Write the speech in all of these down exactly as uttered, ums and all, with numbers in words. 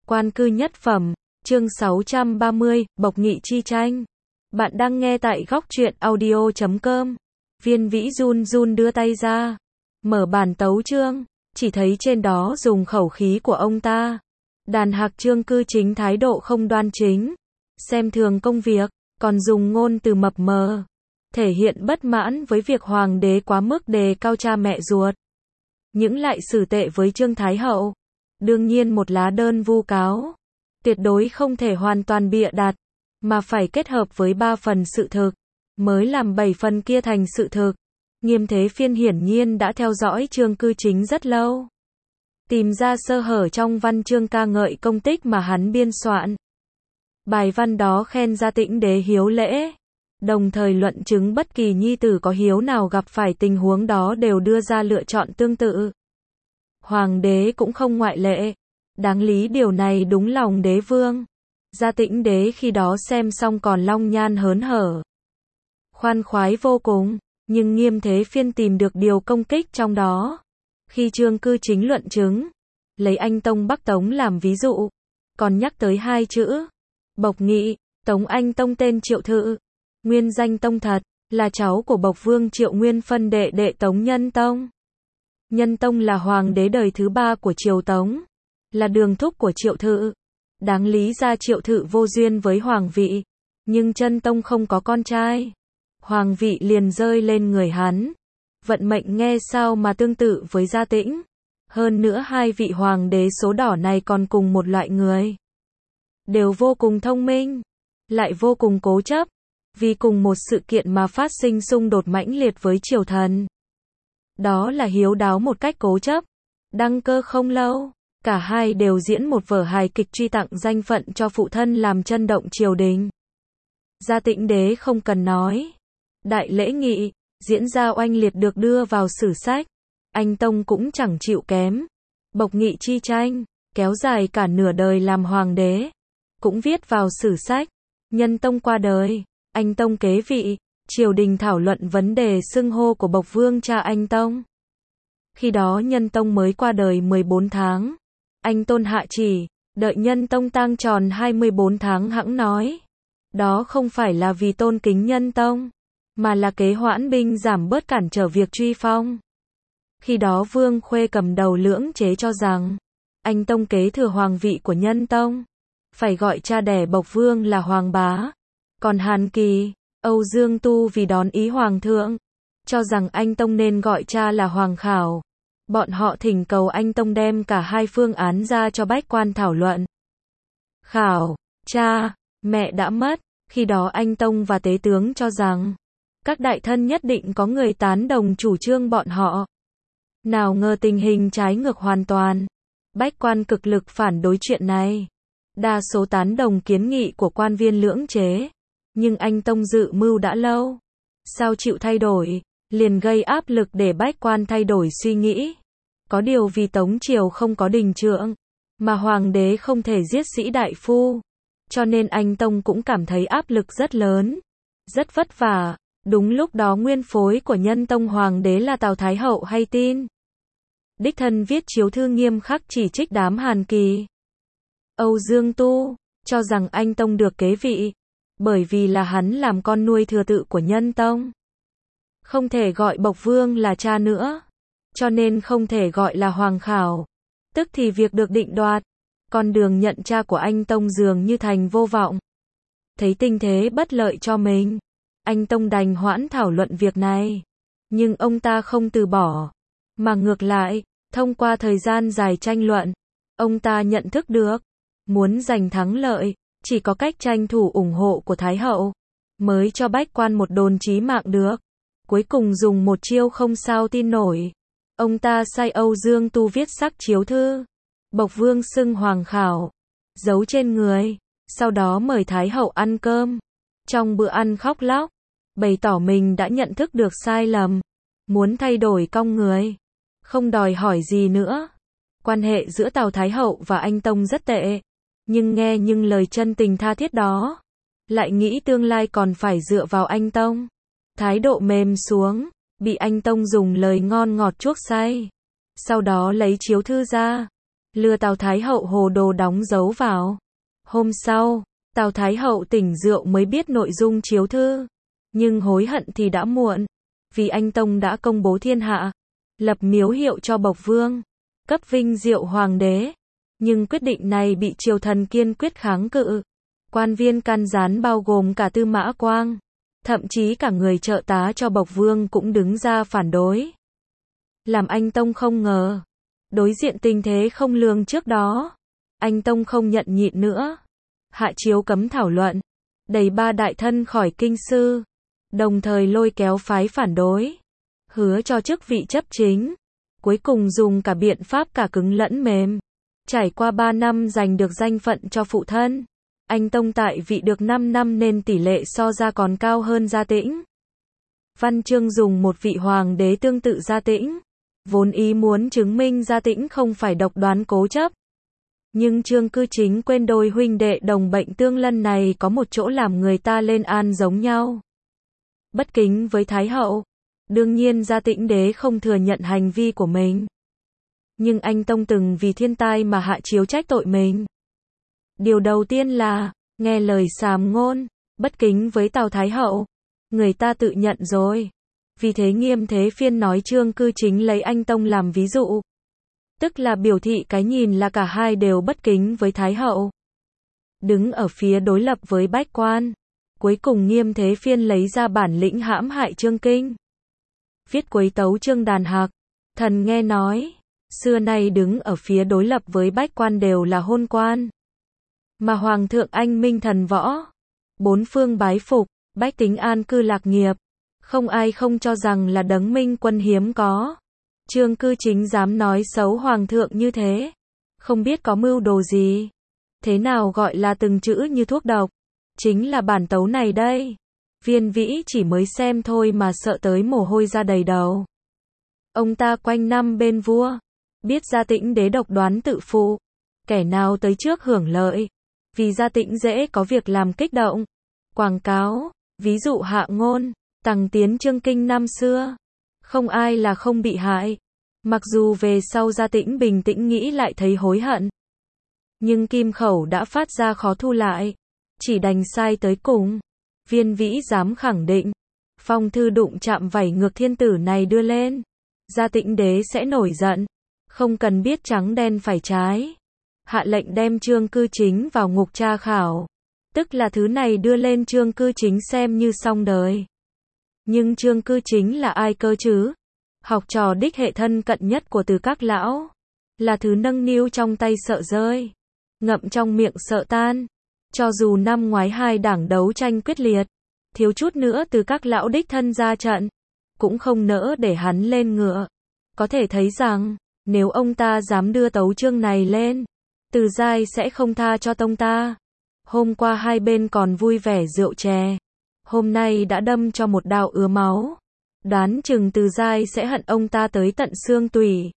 Quan cư nhất phẩm, chương sáu trăm ba mươi, Bộc Nghị chi tranh. Bạn đang nghe tại góc truyện audio chấm com. Viên Vĩ run run đưa tay ra, mở bản tấu chương, chỉ thấy trên đó dùng khẩu khí của ông ta. Đàn Hạc Chương cư chính thái độ không đoan chính, xem thường công việc, còn dùng ngôn từ mập mờ, thể hiện bất mãn với việc hoàng đế quá mức đề cao cha mẹ ruột. Những lại xử tệ với Trương Thái Hậu. Đương nhiên một lá đơn vu cáo, tuyệt đối không thể hoàn toàn bịa đặt, mà phải kết hợp với ba phần sự thực, mới làm bảy phần kia thành sự thực. Nghiêm Thế Phiên hiển nhiên đã theo dõi chương cư chính rất lâu, tìm ra sơ hở trong văn chương ca ngợi công tích mà hắn biên soạn. Bài văn đó khen Gia Tĩnh Đế hiếu lễ, đồng thời luận chứng bất kỳ nhi tử có hiếu nào gặp phải tình huống đó đều đưa ra lựa chọn tương tự. Hoàng đế cũng không ngoại lệ. Đáng lý điều này đúng lòng đế vương. Gia Tĩnh Đế khi đó xem xong còn long nhan hớn hở, khoan khoái vô cùng, nhưng Nghiêm Thế Phiên tìm được điều công kích trong đó. Khi chương cư chính luận chứng, lấy anh Tông Bắc Tống làm ví dụ, còn nhắc tới hai chữ Bộc Nghị. Tống Anh Tông tên Triệu Thự, nguyên danh Tông thật, là cháu của Bộc Vương Triệu Nguyên phân đệ đệ Tống Nhân Tông. Nhân Tông là hoàng đế đời thứ ba của Triều Tống, là đường thúc của Triệu Thự. Đáng lý ra Triệu Thự vô duyên với hoàng vị, nhưng Chân Tông không có con trai, hoàng vị liền rơi lên người hắn. Vận mệnh nghe sao mà tương tự với Gia Tĩnh. Hơn nữa hai vị hoàng đế số đỏ này còn cùng một loại người, đều vô cùng thông minh, lại vô cùng cố chấp, vì cùng một sự kiện mà phát sinh xung đột mãnh liệt với triều thần. Đó là hiếu đáo một cách cố chấp. Đăng cơ không lâu, cả hai đều diễn một vở hài kịch truy tặng danh phận cho phụ thân làm chấn động triều đình. Gia Tĩnh Đế không cần nói, đại lễ nghị diễn ra oanh liệt được đưa vào sử sách. Anh Tông cũng chẳng chịu kém. Bộc Nghị chi tranh kéo dài cả nửa đời làm hoàng đế, cũng viết vào sử sách. Nhân Tông qua đời, anh Tông kế vị, triều đình thảo luận vấn đề xưng hô của Bộc Vương cha anh Tông. Khi đó Nhân Tông mới qua đời mười bốn tháng. Anh Tôn hạ chỉ, đợi Nhân Tông tang tròn hai mươi bốn tháng hẵng nói. Đó không phải là vì tôn kính Nhân Tông, mà là kế hoãn binh giảm bớt cản trở việc truy phong. Khi đó Vương Khuê cầm đầu lưỡng chế cho rằng, anh Tông kế thừa hoàng vị của Nhân Tông, phải gọi cha đẻ Bộc Vương là Hoàng Bá. Còn Hàn Kỳ, Âu Dương Tu vì đón ý Hoàng thượng, cho rằng anh Tông nên gọi cha là Hoàng Khảo. Bọn họ thỉnh cầu anh Tông đem cả hai phương án ra cho bách quan thảo luận. Khảo, cha, mẹ đã mất. Khi đó anh Tông và tế tướng cho rằng, các đại thân nhất định có người tán đồng chủ trương bọn họ. Nào ngờ tình hình trái ngược hoàn toàn. Bách quan cực lực phản đối chuyện này. Đa số tán đồng kiến nghị của quan viên lưỡng chế. Nhưng anh Tông dự mưu đã lâu, sao chịu thay đổi, liền gây áp lực để bách quan thay đổi suy nghĩ. Có điều vì Tống Triều không có đình trượng, mà hoàng đế không thể giết sĩ đại phu, cho nên anh Tông cũng cảm thấy áp lực rất lớn, rất vất vả. Đúng lúc đó nguyên phối của Nhân Tông hoàng đế là Tào Thái Hậu hay tin, đích thân viết chiếu thư nghiêm khắc chỉ trích đám Hàn Kỳ, Âu Dương Tu, cho rằng anh Tông được kế vị bởi vì là hắn làm con nuôi thừa tự của Nhân Tông, không thể gọi Bộc Vương là cha nữa, cho nên không thể gọi là Hoàng Khảo. Tức thì việc được định đoạt, con đường nhận cha của anh Tông dường như thành vô vọng. Thấy tình thế bất lợi cho mình, anh Tông đành hoãn thảo luận việc này. Nhưng ông ta không từ bỏ, mà ngược lại, thông qua thời gian dài tranh luận, ông ta nhận thức được, muốn giành thắng lợi, chỉ có cách tranh thủ ủng hộ của Thái Hậu, mới cho bách quan một đồn chí mạng được. Cuối cùng dùng một chiêu không sao tin nổi. Ông ta sai Âu Dương Tu viết sắc chiếu thư, Bộc Vương xưng Hoàng Khảo, giấu trên người, sau đó mời Thái Hậu ăn cơm. Trong bữa ăn khóc lóc, bày tỏ mình đã nhận thức được sai lầm, muốn thay đổi cong người, không đòi hỏi gì nữa. Quan hệ giữa Tào Thái Hậu và anh Tông rất tệ, nhưng nghe những lời chân tình tha thiết đó, lại nghĩ tương lai còn phải dựa vào anh Tông. Thái độ mềm xuống, bị anh Tông dùng lời ngon ngọt chuốc say. Sau đó lấy chiếu thư ra, lừa Tào Thái Hậu hồ đồ đóng dấu vào. Hôm sau, Tào Thái Hậu tỉnh rượu mới biết nội dung chiếu thư, nhưng hối hận thì đã muộn, vì anh Tông đã công bố thiên hạ, lập miếu hiệu cho Bộc Vương, cấp vinh diệu hoàng đế. Nhưng quyết định này bị triều thần kiên quyết kháng cự. Quan viên can gián bao gồm cả Tư Mã Quang, thậm chí cả người trợ tá cho Bộc Vương cũng đứng ra phản đối. Làm anh Tông không ngờ, đối diện tình thế không lường trước đó, anh Tông không nhận nhịn nữa, hạ chiếu cấm thảo luận, đẩy ba đại thân khỏi kinh sư, đồng thời lôi kéo phái phản đối, hứa cho chức vị chấp chính, cuối cùng dùng cả biện pháp cả cứng lẫn mềm. Trải qua ba năm giành được danh phận cho phụ thân, anh Tông tại vị được năm năm nên tỷ lệ so ra còn cao hơn Gia Tĩnh. Văn chương dùng một vị hoàng đế tương tự Gia Tĩnh, vốn ý muốn chứng minh Gia Tĩnh không phải độc đoán cố chấp. Nhưng Trương Cư Chính quên đôi huynh đệ đồng bệnh tương lân này có một chỗ làm người ta lên an giống nhau. Bất kính với Thái Hậu, đương nhiên Gia Tĩnh đế không thừa nhận hành vi của mình. Nhưng anh Tông từng vì thiên tai mà hạ chiếu trách tội mình. Điều đầu tiên là, nghe lời sàm ngôn, bất kính với Tào Thái Hậu. Người ta tự nhận rồi. Vì thế Nghiêm Thế Phiên nói Trương Cư Chính lấy anh Tông làm ví dụ. Tức là biểu thị cái nhìn là cả hai đều bất kính với Thái Hậu. Đứng ở phía đối lập với bách quan. Cuối cùng Nghiêm Thế Phiên lấy ra bản lĩnh hãm hại Trương Kinh. Viết quấy tấu Trương Đàn Hạc. Thần nghe nói, xưa nay đứng ở phía đối lập với bách quan đều là hôn quan. Mà Hoàng thượng anh minh thần võ. Bốn phương bái phục, bách tính an cư lạc nghiệp. Không ai không cho rằng là đấng minh quân hiếm có. Trương Cư Chính dám nói xấu Hoàng thượng như thế. Không biết có mưu đồ gì. Thế nào gọi là từng chữ như thuốc độc. Chính là bản tấu này đây. Viên Vĩ chỉ mới xem thôi mà sợ tới mồ hôi ra đầy đầu. Ông ta quanh năm bên vua. Biết Gia Tĩnh đế độc đoán tự phụ. Kẻ nào tới trước hưởng lợi. Vì Gia Tĩnh dễ có việc làm kích động. Quảng cáo, ví dụ hạ ngôn, tằng tiến Trương Kinh năm xưa. Không ai là không bị hại. Mặc dù về sau Gia Tĩnh bình tĩnh nghĩ lại thấy hối hận. Nhưng kim khẩu đã phát ra khó thu lại. Chỉ đành sai tới cùng. Viên Vĩ dám khẳng định. Phong thư đụng chạm vảy ngược thiên tử này đưa lên. Gia Tĩnh đế sẽ nổi giận. Không cần biết trắng đen phải trái. Hạ lệnh đem Trương Cư Chính vào ngục tra khảo. Tức là thứ này đưa lên Trương Cư Chính xem như xong đời. Nhưng Trương Cư Chính là ai cơ chứ? Học trò đích hệ thân cận nhất của Từ Các lão. Là thứ nâng niu trong tay sợ rơi. Ngậm trong miệng sợ tan. Cho dù năm ngoái hai đảng đấu tranh quyết liệt. Thiếu chút nữa Từ Các lão đích thân ra trận. Cũng không nỡ để hắn lên ngựa. Có thể thấy rằng, nếu ông ta dám đưa tấu chương này lên, Từ Giai sẽ không tha cho tông ta. Hôm qua hai bên còn vui vẻ rượu chè. Hôm nay đã đâm cho một đao ứa máu. Đoán chừng Từ Giai sẽ hận ông ta tới tận xương tủy.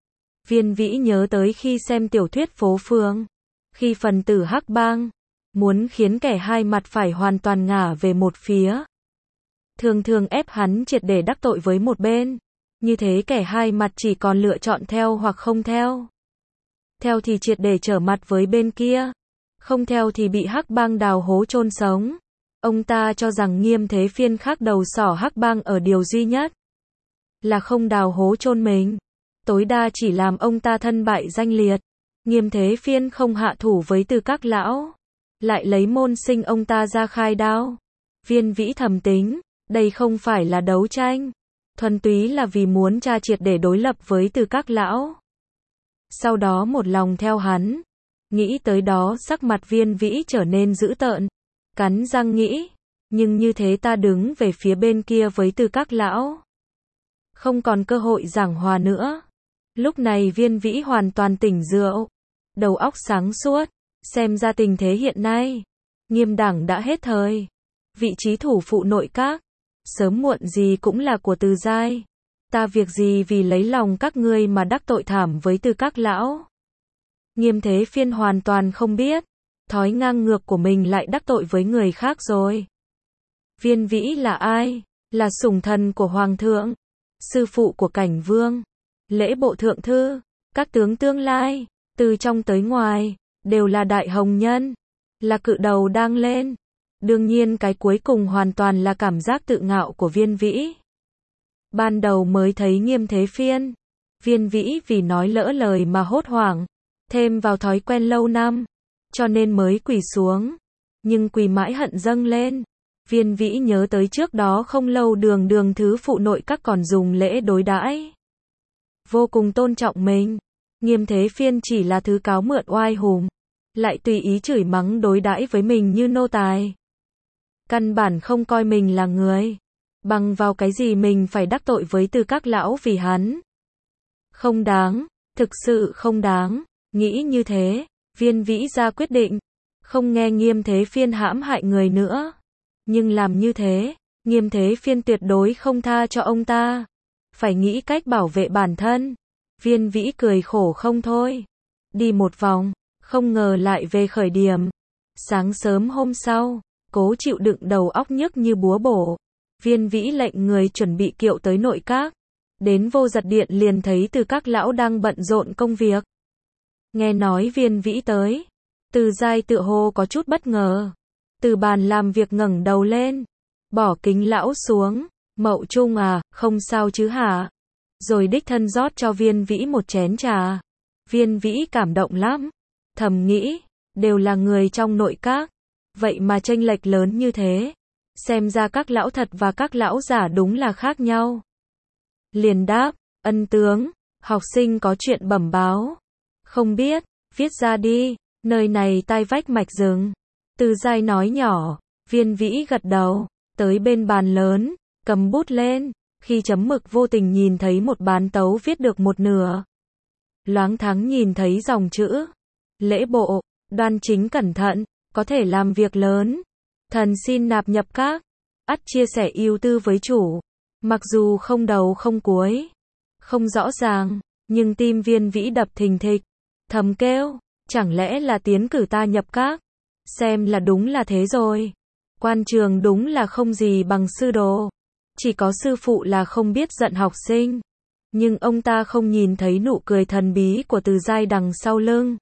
Viên Vĩ nhớ tới khi xem tiểu thuyết Phố Phường. Khi phần tử Hắc Bang muốn khiến kẻ hai mặt phải hoàn toàn ngả về một phía. Thường thường ép hắn triệt để đắc tội với một bên. Như thế kẻ hai mặt chỉ còn lựa chọn theo hoặc không theo. Theo thì triệt để trở mặt với bên kia. Không theo thì bị Hắc Bang đào hố chôn sống. Ông ta cho rằng Nghiêm Thế Phiên khác đầu sỏ Hắc Bang ở điều duy nhất. Là không đào hố chôn mình. Tối đa chỉ làm ông ta thân bại danh liệt. Nghiêm Thế Phiên không hạ thủ với Từ Các lão. Lại lấy môn sinh ông ta ra khai đao. Viên Vĩ thầm tính. Đây không phải là đấu tranh. Thuần túy là vì muốn tra triệt để đối lập với Từ Các lão. Sau đó một lòng theo hắn. Nghĩ tới đó sắc mặt Viên Vĩ trở nên dữ tợn. Cắn răng nghĩ. Nhưng như thế ta đứng về phía bên kia với Từ Các lão. Không còn cơ hội giảng hòa nữa. Lúc này Viên Vĩ hoàn toàn tỉnh rượu. Đầu óc sáng suốt. Xem ra tình thế hiện nay. Nghiêm đảng đã hết thời. Vị trí thủ phụ nội các. Sớm muộn gì cũng là của Từ Giai. Ta việc gì vì lấy lòng các ngươi mà đắc tội thảm với Từ Các lão. Nghiêm Thế Phiên hoàn toàn không biết. Thói ngang ngược của mình lại đắc tội với người khác rồi. Viên Vĩ là ai? Là sủng thần của Hoàng thượng. Sư phụ của Cảnh Vương. Lễ bộ thượng thư. Các tướng tương lai. từ trong tới ngoài, đều là đại hồng nhân, là cự đầu đang lên. Đương nhiên cái cuối cùng hoàn toàn là cảm giác tự ngạo của Viên Vĩ. Ban đầu mới thấy Nghiêm Thế Phiên, Viên Vĩ vì nói lỡ lời mà hốt hoảng, thêm vào thói quen lâu năm, cho nên mới quỳ xuống. Nhưng quỳ mãi hận dâng lên. Viên Vĩ nhớ tới trước đó không lâu đường đường thứ phụ nội các còn dùng lễ đối đãi, vô cùng tôn trọng mình. Nghiêm Thế Phiên chỉ là thứ cáo mượn oai hùng, lại tùy ý chửi mắng đối đãi với mình như nô tài. Căn bản không coi mình là người. Bằng vào cái gì mình phải đắc tội với Từ các lão vì hắn? Không đáng, thực sự không đáng. Nghĩ như thế, Viên Vĩ ra quyết định, không nghe Nghiêm Thế Phiên hãm hại người nữa. Nhưng làm như thế, Nghiêm Thế Phiên tuyệt đối không tha cho ông ta. Phải nghĩ cách bảo vệ bản thân. Viên Vĩ cười khổ không thôi. Đi một vòng, không ngờ lại về khởi điểm. Sáng sớm hôm sau, cố chịu đựng đầu óc nhức như búa bổ. Viên Vĩ lệnh người chuẩn bị kiệu tới nội các. Đến vô giật điện liền thấy Từ các lão đang bận rộn công việc. Nghe nói Viên Vĩ tới, Từ Giai tựa hồ có chút bất ngờ. Từ bàn làm việc ngẩng đầu lên, bỏ kính lão xuống. Mậu Trung à, không sao chứ hả? Rồi đích thân rót cho Viên Vĩ một chén trà. Viên Vĩ cảm động lắm. Thầm nghĩ, đều là người trong nội các, vậy mà chênh lệch lớn như thế. Xem ra các lão thật và các lão giả đúng là khác nhau. Liền đáp, ân tướng, học sinh có chuyện bẩm báo. Không biết, viết ra đi, nơi này tai vách mạch rừng. Từ Giai nói nhỏ. Viên Vĩ gật đầu, tới bên bàn lớn, cầm bút lên, khi chấm mực vô tình nhìn thấy một bán tấu viết được một nửa. Loáng thoáng nhìn thấy dòng chữ, lễ bộ, đoan chính cẩn thận, có thể làm việc lớn. Thần xin nạp nhập các, ắt chia sẻ ưu tư với chủ. Mặc dù không đầu không cuối, không rõ ràng, nhưng tim Viên Vĩ đập thình thịch, thầm kêu, chẳng lẽ là tiến cử ta nhập các? Xem là đúng là thế rồi. Quan trường đúng là không gì bằng sư đồ. Chỉ có sư phụ là không biết giận học sinh. Nhưng ông ta không nhìn thấy nụ cười thần bí của Từ Giai đằng sau lưng.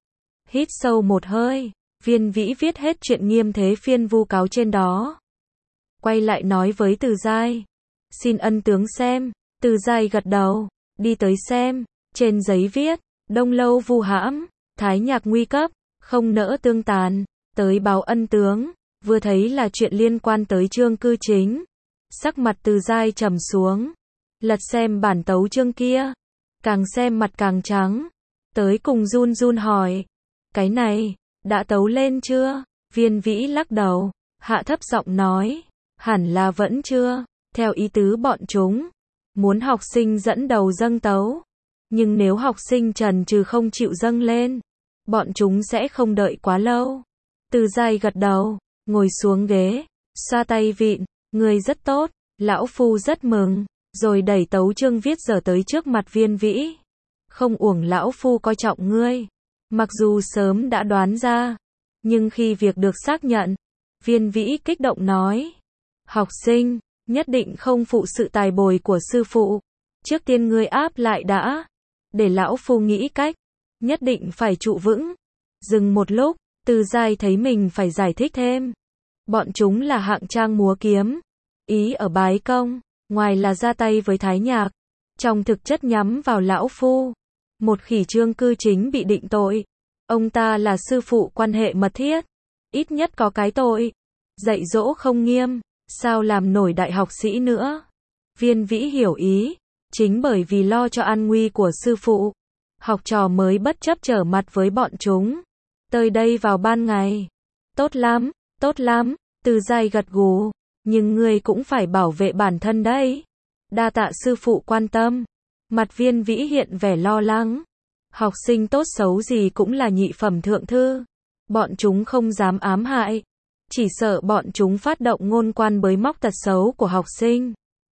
Hít sâu một hơi, Viên Vĩ viết hết chuyện Nghiêm Thế Phiên vu cáo trên đó. Quay lại nói với Từ Giai, xin ân tướng xem. Từ Giai gật đầu, đi tới xem. Trên giấy viết, Đông Lâu vu hãm, Thái Nhạc nguy cấp, không nỡ tương tàn, tới báo ân tướng. Vừa thấy là chuyện liên quan tới chương cư chính. Sắc mặt Từ Giai trầm xuống. Lật xem bản tấu chương kia. Càng xem mặt càng trắng. Tới cùng run run hỏi. Cái này, đã tấu lên chưa? Viên Vĩ lắc đầu, hạ thấp giọng nói. Hẳn là vẫn chưa. Theo ý tứ bọn chúng, muốn học sinh dẫn đầu dâng tấu. Nhưng nếu học sinh chần chừ không chịu dâng lên, bọn chúng sẽ không đợi quá lâu. Từ Giai gật đầu, ngồi xuống ghế, xoa tay vịn, người rất tốt, lão phu rất mừng, rồi đẩy tấu chương viết dở tới trước mặt Viên Vĩ. Không uổng lão phu coi trọng ngươi. Mặc dù sớm đã đoán ra, nhưng khi việc được xác nhận, Viên Vĩ kích động nói. Học sinh, nhất định không phụ sự tài bồi của sư phụ. Trước tiên ngươi áp lại đã, để lão phu nghĩ cách, nhất định phải trụ vững. Dừng một lúc, Từ Giai thấy mình phải giải thích thêm. Bọn chúng là hạng trang múa kiếm. Ý ở bái công, ngoài là ra tay với Thái Nhạc, trong thực chất nhắm vào lão phu. Một khi chương cư chính bị định tội, ông ta là sư phụ quan hệ mật thiết, ít nhất có cái tội dạy dỗ không nghiêm, sao làm nổi đại học sĩ nữa. Viên Vĩ hiểu ý, chính bởi vì lo cho an nguy của sư phụ, học trò mới bất chấp trở mặt với bọn chúng. Tới đây vào ban ngày. Tốt lắm, tốt lắm, Từ Giai gật gù, nhưng ngươi cũng phải bảo vệ bản thân đấy. Đa tạ sư phụ quan tâm. Mặt Viên Vĩ hiện vẻ lo lắng. Học sinh tốt xấu gì cũng là nhị phẩm thượng thư. Bọn chúng không dám ám hại. Chỉ sợ bọn chúng phát động ngôn quan bới móc tật xấu của học sinh.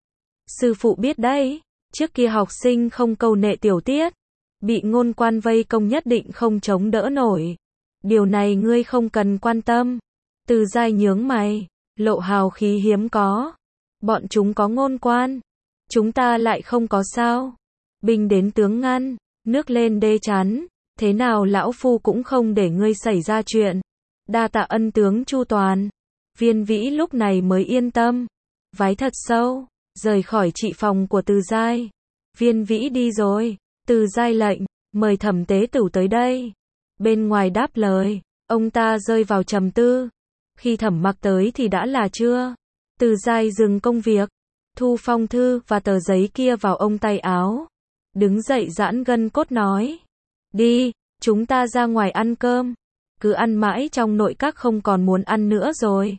Sư phụ biết đấy, trước kia học sinh không câu nệ tiểu tiết, bị ngôn quan vây công nhất định không chống đỡ nổi. Điều này ngươi không cần quan tâm. Từ Giai nhướng mày, lộ hào khí hiếm có. Bọn chúng có ngôn quan, chúng ta lại không có sao. Binh đến tướng ngăn, nước lên đê chắn, Thế nào lão phu cũng không để ngươi xảy ra chuyện. Đa tạ ân tướng chu toàn. Viên Vĩ lúc này mới yên tâm. Vái thật sâu, rời khỏi trị phòng của Từ Giai. Viên Vĩ đi rồi. Từ Giai lệnh, mời Thẩm tế tửu tới đây. Bên ngoài đáp lời, ông ta rơi vào trầm tư. Khi Thẩm Mặc tới thì đã là trưa. Từ Giai dừng công việc, thu phong thư và tờ giấy kia vào ông tay áo. Đứng dậy giãn gân cốt nói. Đi, chúng ta ra ngoài ăn cơm. Cứ ăn mãi trong nội các không còn muốn ăn nữa rồi.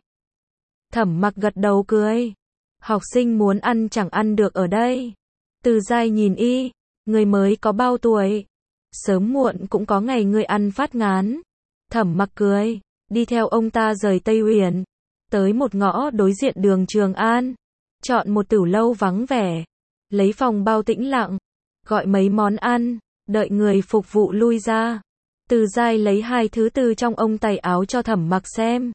Thẩm Mặc gật đầu cười. Học sinh muốn ăn chẳng ăn được ở đây. Từ Giai nhìn y, người mới có bao tuổi. Sớm muộn cũng có ngày người ăn phát ngán. Thẩm Mặc cười, đi theo ông ta rời Tây Uyển. Tới một ngõ đối diện đường Trường An. Chọn một tửu lâu vắng vẻ. Lấy phòng bao tĩnh lặng. Gọi mấy món ăn. Đợi người phục vụ lui ra. Từ Giai lấy hai thứ từ trong ông tay áo cho Thẩm Mặc xem.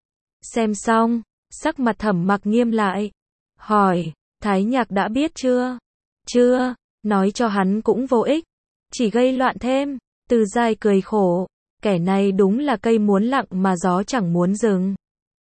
Xem xong, sắc mặt Thẩm Mặc nghiêm lại. Hỏi, Thái Nhạc đã biết chưa? Chưa, nói cho hắn cũng vô ích. Chỉ gây loạn thêm. Từ Giai cười khổ. Kẻ này đúng là cây muốn lặng mà gió chẳng muốn dừng.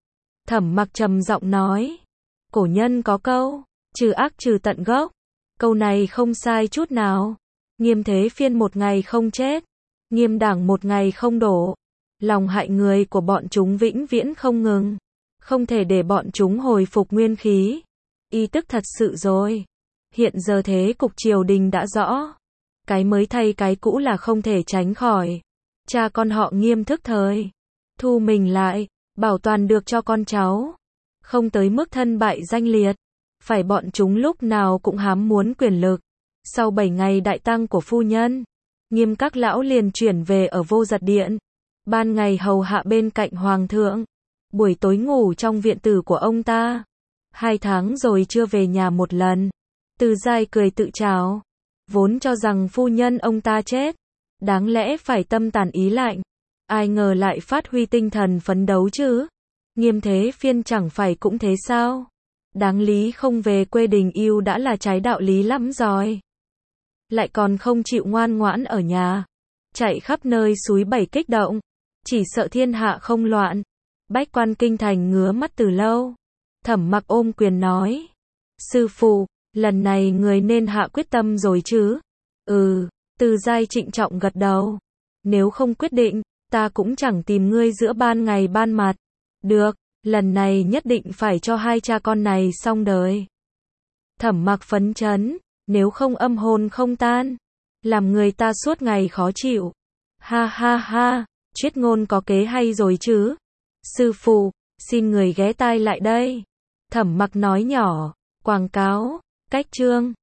Thẩm Mặc trầm giọng nói. Cổ nhân có câu, trừ ác trừ tận gốc. Câu này không sai chút nào. Nghiêm thế phiên một ngày không chết. Nghiêm đảng một ngày không đổ. Lòng hại người của bọn chúng vĩnh viễn không ngừng. Không thể để bọn chúng hồi phục nguyên khí. Y tức thật sự rồi. Hiện giờ thế cục triều đình đã rõ. Cái mới thay cái cũ là không thể tránh khỏi. Cha con họ Nghiêm thức thời. Thu mình lại, bảo toàn được cho con cháu. Không tới mức thân bại danh liệt. Phải bọn chúng lúc nào cũng hám muốn quyền lực. Sau bảy ngày đại tăng của phu nhân, Nghiêm các lão liền chuyển về ở Vô Giật Điện. Ban ngày hầu hạ bên cạnh hoàng thượng. Buổi tối ngủ trong viện tử của ông ta. Hai tháng rồi chưa về nhà một lần. Từ Giai cười tự trào. Vốn cho rằng phu nhân ông ta chết. Đáng lẽ phải tâm tàn ý lạnh. Ai ngờ lại phát huy tinh thần phấn đấu chứ. Nghiêm thế phiên chẳng phải cũng thế sao? Đáng lý không về quê đình yêu đã là trái đạo lý lắm rồi. Lại còn không chịu ngoan ngoãn ở nhà. Chạy khắp nơi súi bảy kích động. Chỉ sợ thiên hạ không loạn. Bách quan kinh thành ngứa mắt từ lâu. Thẩm Mặc ôm quyền nói. Sư phụ, lần này người nên hạ quyết tâm rồi chứ? Ừ, Từ Giai trịnh trọng gật đầu. Nếu không quyết định, ta cũng chẳng tìm ngươi giữa ban ngày ban mặt. Được, lần này nhất định phải cho hai cha con này xong đời. Thẩm Mặc phấn chấn, nếu không âm hồn không tan, làm người ta suốt ngày khó chịu. Ha ha ha, triết ngôn có kế hay rồi chứ? Sư phụ, xin người ghé tai lại đây. Thẩm Mặc nói nhỏ, quảng cáo, cách chương.